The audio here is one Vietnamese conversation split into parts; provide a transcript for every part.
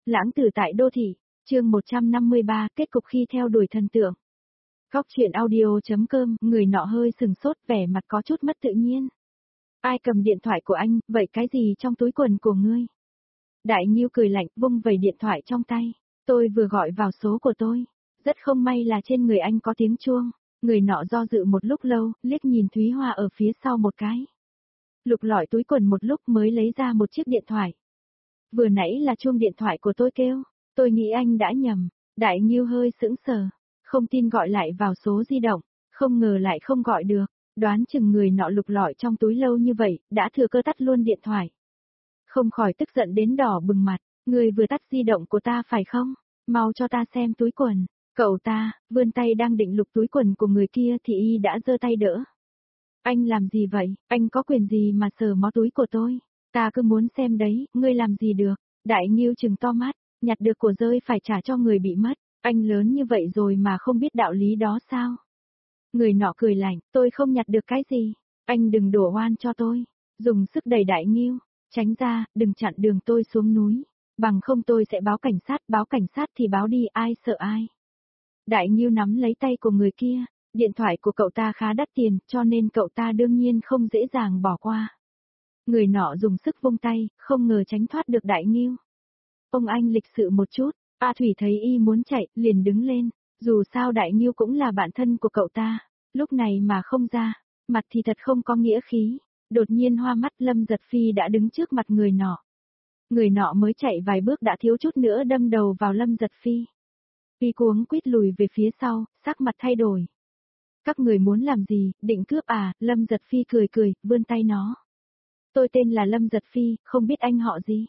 Lãng tử tại đô thị, chương 153, kết cục khi theo đuổi thần tượng. Góc truyện audio.com, người nọ hơi sừng sốt, vẻ mặt có chút mất tự nhiên. Ai cầm điện thoại của anh, vậy cái gì trong túi quần của ngươi? Đại Nhiêu cười lạnh, vung vẩy điện thoại trong tay. Tôi vừa gọi vào số của tôi. Rất không may là trên người anh có tiếng chuông. Người nọ do dự một lúc lâu, liếc nhìn Thúy Hoa ở phía sau một cái. Lục lọi túi quần một lúc mới lấy ra một chiếc điện thoại. Vừa nãy là chuông điện thoại của tôi kêu, tôi nghĩ anh đã nhầm. Đại Nhiêu hơi sững sờ, không tin gọi lại vào số di động, không ngờ lại không gọi được, đoán chừng người nọ lục lọi trong túi lâu như vậy, đã thừa cơ tắt luôn điện thoại. Không khỏi tức giận đến đỏ bừng mặt, người vừa tắt di động của ta phải không? Mau cho ta xem túi quần. Cậu ta, vươn tay đang định lục túi quần của người kia thì y đã giơ tay đỡ. Anh làm gì vậy, anh có quyền gì mà sờ mó túi của tôi? Ta cứ muốn xem đấy, ngươi làm gì được? Đại Nhiêu trừng to mắt, nhặt được của rơi phải trả cho người bị mất, anh lớn như vậy rồi mà không biết đạo lý đó sao? Người nọ cười lạnh, tôi không nhặt được cái gì, anh đừng đổ oan cho tôi, dùng sức đẩy Đại Nhiêu, tránh ra, đừng chặn đường tôi xuống núi, bằng không tôi sẽ báo cảnh sát thì báo đi, ai sợ ai. Đại Nhiêu nắm lấy tay của người kia, điện thoại của cậu ta khá đắt tiền, cho nên cậu ta đương nhiên không dễ dàng bỏ qua. Người nọ dùng sức vung tay, không ngờ tránh thoát được Đại Nhiêu. Ông anh lịch sự một chút, A Thủy thấy y muốn chạy, liền đứng lên, dù sao Đại Nhiêu cũng là bạn thân của cậu ta, lúc này mà không ra, mặt thì thật không có nghĩa khí. Đột nhiên hoa mắt Lâm Giật Phi đã đứng trước mặt người nọ. Người nọ mới chạy vài bước đã thiếu chút nữa đâm đầu vào Lâm Giật Phi. Y cuống quýt lùi về phía sau, sắc mặt thay đổi. Các người muốn làm gì, định cướp à? Lâm Giật Phi cười cười, vươn tay nó. Tôi tên là Lâm Giật Phi, không biết anh họ gì.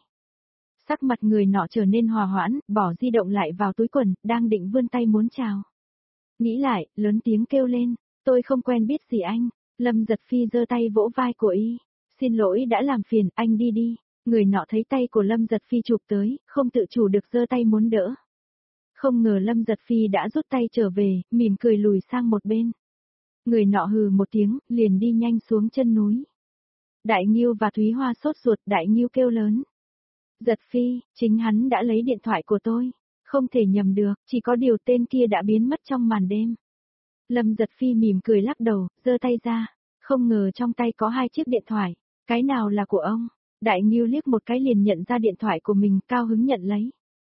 Sắc mặt người nọ trở nên hòa hoãn, bỏ di động lại vào túi quần, đang định vươn tay muốn chào. Nghĩ lại, lớn tiếng kêu lên, tôi không quen biết gì anh. Lâm Giật Phi giơ tay vỗ vai của y. Xin lỗi đã làm phiền, anh đi đi. Người nọ thấy tay của Lâm Giật Phi chụp tới, không tự chủ được giơ tay muốn đỡ. Không ngờ Lâm Giật Phi đã rút tay trở về, mỉm cười lùi sang một bên. Người nọ hừ một tiếng, liền đi nhanh xuống chân núi. Đại Nhiêu và Thúy Hoa sốt ruột, Đại Nhiêu kêu lớn. Giật Phi, chính hắn đã lấy điện thoại của tôi. Không thể nhầm được, chỉ có điều tên kia đã biến mất trong màn đêm. Lâm Giật Phi mỉm cười lắc đầu, giơ tay ra. Không ngờ trong tay có hai chiếc điện thoại. Cái nào là của ông? Đại Nhiêu liếc một cái liền nhận ra điện thoại của mình, cao hứng nhận lấy.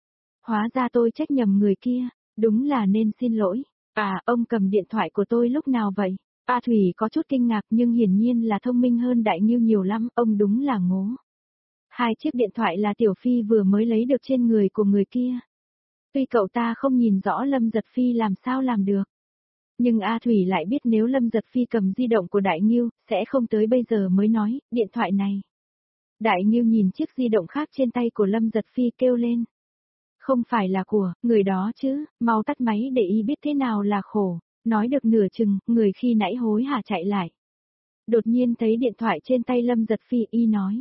Hóa ra tôi trách nhầm người kia, đúng là nên xin lỗi. À, ông cầm điện thoại của tôi lúc nào vậy? A Thủy có chút kinh ngạc nhưng hiển nhiên là thông minh hơn Đại Nhiêu nhiều lắm, ông đúng là ngố. Hai chiếc điện thoại là Tiểu Phi vừa mới lấy được trên người của người kia. Tuy cậu ta không nhìn rõ Lâm Giật Phi làm sao làm được. Nhưng A Thủy lại biết nếu Lâm Giật Phi cầm di động của Đại Nhiêu, sẽ không tới bây giờ mới nói, điện thoại này. Đại Nhiêu nhìn chiếc di động khác trên tay của Lâm Giật Phi kêu lên. Không phải là của người đó chứ, mau tắt máy để y biết thế nào là khổ. Nói được nửa chừng, người khi nãy hối hả chạy lại. Đột nhiên thấy điện thoại trên tay Lâm Giật Phi, y nói.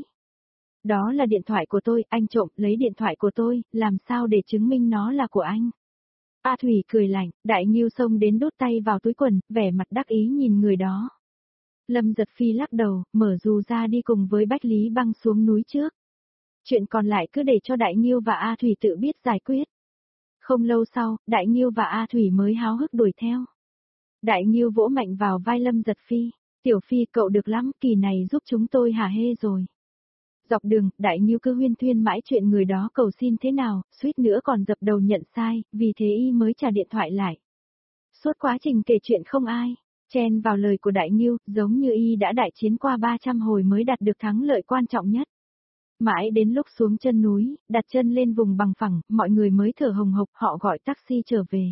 Đó là điện thoại của tôi, anh trộm lấy điện thoại của tôi, làm sao để chứng minh nó là của anh? A Thủy cười lạnh, Đại Nhiêu xông đến đút tay vào túi quần, vẻ mặt đắc ý nhìn người đó. Lâm Giật Phi lắc đầu, mở dù ra đi cùng với Bách Lý Băng xuống núi trước. Chuyện còn lại cứ để cho Đại Nhiêu và A Thủy tự biết giải quyết. Không lâu sau, Đại Nhiêu và A Thủy mới háo hức đuổi theo. Đại Nhiêu vỗ mạnh vào vai Lâm Giật Phi, Tiểu Phi cậu được lắm, kỳ này giúp chúng tôi hả hê rồi. Dọc đường, Đại Nhiêu cứ huyên thuyên mãi chuyện người đó cầu xin thế nào, suýt nữa còn dập đầu nhận sai, vì thế y mới trả điện thoại lại. Suốt quá trình kể chuyện không ai chen vào lời của Đại Nhiêu, giống như y đã đại chiến qua 300 hồi mới đạt được thắng lợi quan trọng nhất. Mãi đến lúc xuống chân núi, đặt chân lên vùng bằng phẳng, mọi người mới thở hồng hộc, họ gọi taxi trở về.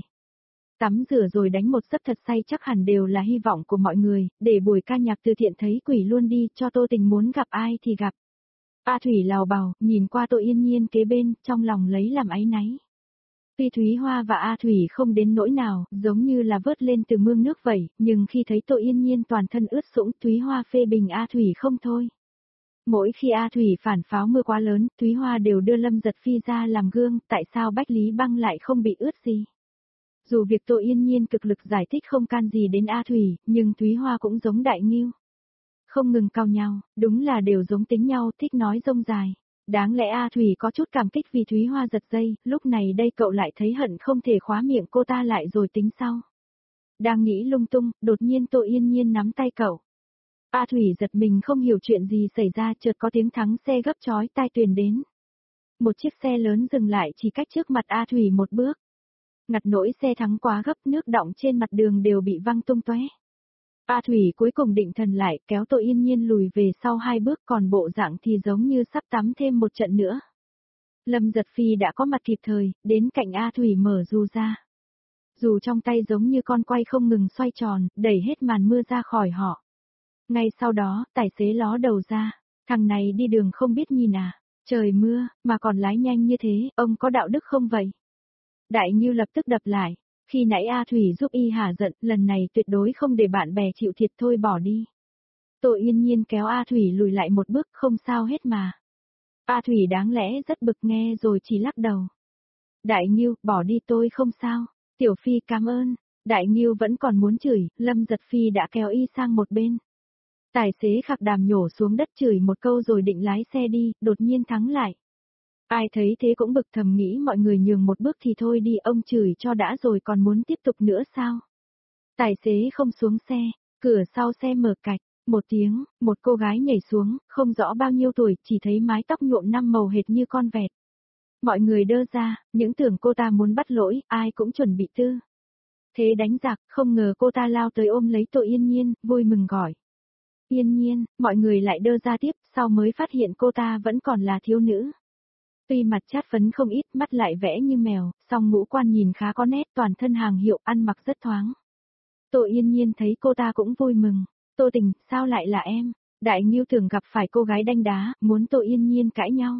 Tắm rửa rồi đánh một giấc thật say chắc hẳn đều là hy vọng của mọi người, để buổi ca nhạc từ thiện thấy quỷ luôn đi, cho Tô Tình muốn gặp ai thì gặp. A Thủy lào bào, nhìn qua Tô Yên Nhiên kế bên, trong lòng lấy làm áy náy. Tuy Thúy Hoa và A Thủy không đến nỗi nào, giống như là vớt lên từ mương nước vậy, nhưng khi thấy Tô Yên Nhiên toàn thân ướt sũng, Thúy Hoa phê bình A Thủy không thôi. Mỗi khi A Thủy phản pháo mưa quá lớn, Thúy Hoa đều đưa Lâm Giật Phi ra làm gương, tại sao Bách Lý Băng lại không bị ướt gì. Dù việc Tô Yên Nhiên cực lực giải thích không can gì đến A Thủy, nhưng Thúy Hoa cũng giống Đại Nhiêu. Không ngừng cau nhau, đúng là đều giống tính nhau, thích nói rông dài. Đáng lẽ A Thủy có chút cảm kích vì Thúy Hoa giật dây, lúc này đây cậu lại thấy hận không thể khóa miệng cô ta lại rồi tính sau. Đang nghĩ lung tung, đột nhiên Tô Yên Nhiên nắm tay cậu. A Thủy giật mình không hiểu chuyện gì xảy ra, chợt có tiếng thắng xe gấp chói tai truyền đến. Một chiếc xe lớn dừng lại chỉ cách trước mặt A Thủy một bước. Ngặt nỗi xe thắng quá gấp, nước đọng trên mặt đường đều bị văng tung tóe. A Thủy cuối cùng định thần lại, kéo Tô Yên Nhiên lùi về sau 2 bước, còn bộ dạng thì giống như sắp tắm thêm một trận nữa. Lâm Giật Phi đã có mặt kịp thời, đến cạnh A Thủy mở dù ra. Dù trong tay giống như con quay không ngừng xoay tròn, đẩy hết màn mưa ra khỏi họ. Ngay sau đó, tài xế ló đầu ra, thằng này đi đường không biết nhìn à, trời mưa, mà còn lái nhanh như thế, ông có đạo đức không vậy? Đại Ngưu lập tức đập lại, khi nãy A Thủy giúp y hả giận, lần này tuyệt đối không để bạn bè chịu thiệt, thôi bỏ đi. Tô Yên Nhiên kéo A Thủy lùi lại một bước, không sao hết mà. A Thủy đáng lẽ rất bực nghe rồi chỉ lắc đầu. Đại Ngưu, bỏ đi, tôi không sao. Tiểu Phi cảm ơn. Đại Ngưu vẫn còn muốn chửi, Lâm Giật Phi đã kéo y sang một bên. Tài xế khạc đàm nhổ xuống đất chửi một câu rồi định lái xe đi, đột nhiên thắng lại. Ai thấy thế cũng bực, thầm nghĩ mọi người nhường một bước thì thôi đi, ông chửi cho đã rồi còn muốn tiếp tục nữa sao? Tài xế không xuống xe, cửa sau xe mở cạch, một tiếng, một cô gái nhảy xuống, không rõ bao nhiêu tuổi, chỉ thấy mái tóc nhuộm 5 màu hệt như con vẹt. Mọi người đơ ra, những tưởng cô ta muốn bắt lỗi, ai cũng chuẩn bị tư. Thế đánh giặc, không ngờ cô ta lao tới ôm lấy Tô Yên Nhiên, vui mừng gọi. Yên Nhiên, mọi người lại đơ ra tiếp, sau mới phát hiện cô ta vẫn còn là thiếu nữ. Tuy mặt chát phấn không ít, mắt lại vẽ như mèo, song ngũ quan nhìn khá có nét, toàn thân hàng hiệu, ăn mặc rất thoáng. Tô Yên Nhiên thấy cô ta cũng vui mừng. Tô Tình, sao lại là em? Đại Ngưu tưởng gặp phải cô gái đanh đá, muốn Tô Yên Nhiên cãi nhau.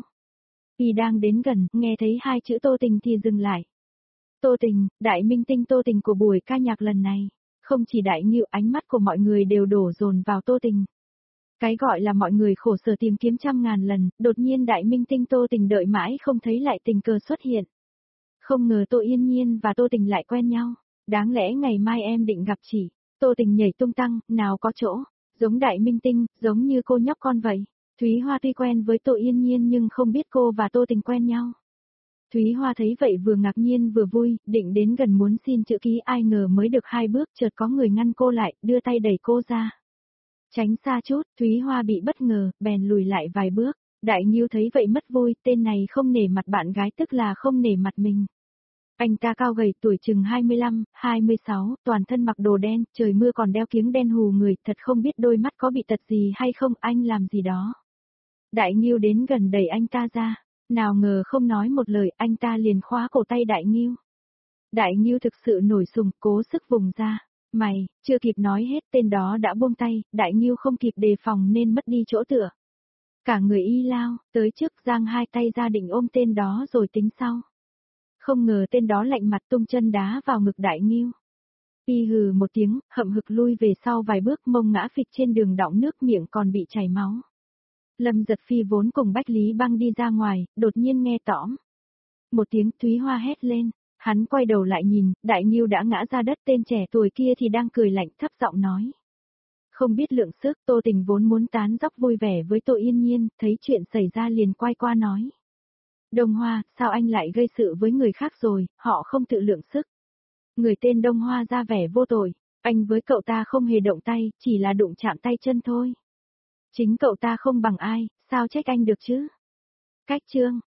Y đang đến gần, nghe thấy 2 chữ Tô Tình thì dừng lại. Tô Tình, đại minh tinh Tô Tình của buổi ca nhạc lần này. Không chỉ Đại Ngưu, ánh mắt của mọi người đều đổ dồn vào Tô Tình. Cái gọi là mọi người khổ sở tìm kiếm trăm ngàn lần, đột nhiên đại minh tinh Tô Tình đợi mãi không thấy lại tình cờ xuất hiện. Không ngờ Tô Yên Nhiên và Tô Tình lại quen nhau. Đáng lẽ ngày mai em định gặp chị. Tô Tình nhảy tung tăng, nào có chỗ. Giống đại minh tinh, giống như cô nhóc con vậy. Thúy Hoa tuy quen với Tô Yên Nhiên nhưng không biết cô và Tô Tình quen nhau. Thúy Hoa thấy vậy vừa ngạc nhiên vừa vui, định đến gần muốn xin chữ ký, ai ngờ mới được 2 bước chợt có người ngăn cô lại, đưa tay đẩy cô ra. Tránh xa chút, Thúy Hoa bị bất ngờ, bèn lùi lại vài bước. Đại Ngưu thấy vậy mất vui, tên này không nể mặt bạn gái tức là không nể mặt mình. Anh ta cao gầy, tuổi chừng 25, 26, toàn thân mặc đồ đen, trời mưa còn đeo kiếng đen hù người, thật không biết đôi mắt có bị tật gì hay không, anh làm gì đó. Đại Ngưu đến gần đẩy anh ta ra, nào ngờ không nói một lời, anh ta liền khóa cổ tay Đại Ngưu. Đại Ngưu thực sự nổi sùng, cố sức vùng ra. Mày, chưa kịp nói hết tên đó đã buông tay, Đại Ngưu không kịp đề phòng nên mất đi chỗ tựa. Cả người y lao, tới trước giang 2 tay ra định ôm tên đó rồi tính sau. Không ngờ tên đó lạnh mặt tung chân đá vào ngực Đại Ngưu. Y hừ một tiếng, hậm hực lui về sau vài bước, mông ngã phịch trên đường đọng nước, miệng còn bị chảy máu. Lâm Giật Phi vốn cùng Bách Lý Băng đi ra ngoài, đột nhiên nghe tõm. Một tiếng, Thúy Hoa hét lên. Hắn quay đầu lại nhìn, Đại Ngưu đã ngã ra đất, tên trẻ tuổi kia thì đang cười lạnh, thấp giọng nói. Không biết lượng sức, Tô Tình vốn muốn tán dóc vui vẻ với Tô Yên Nhiên, thấy chuyện xảy ra liền quay qua nói. Đông Hoa, sao anh lại gây sự với người khác rồi, họ không tự lượng sức. Người tên Đông Hoa ra vẻ vô tội, anh với cậu ta không hề động tay, chỉ là đụng chạm tay chân thôi. Chính cậu ta không bằng ai, sao trách anh được chứ? Cách chương.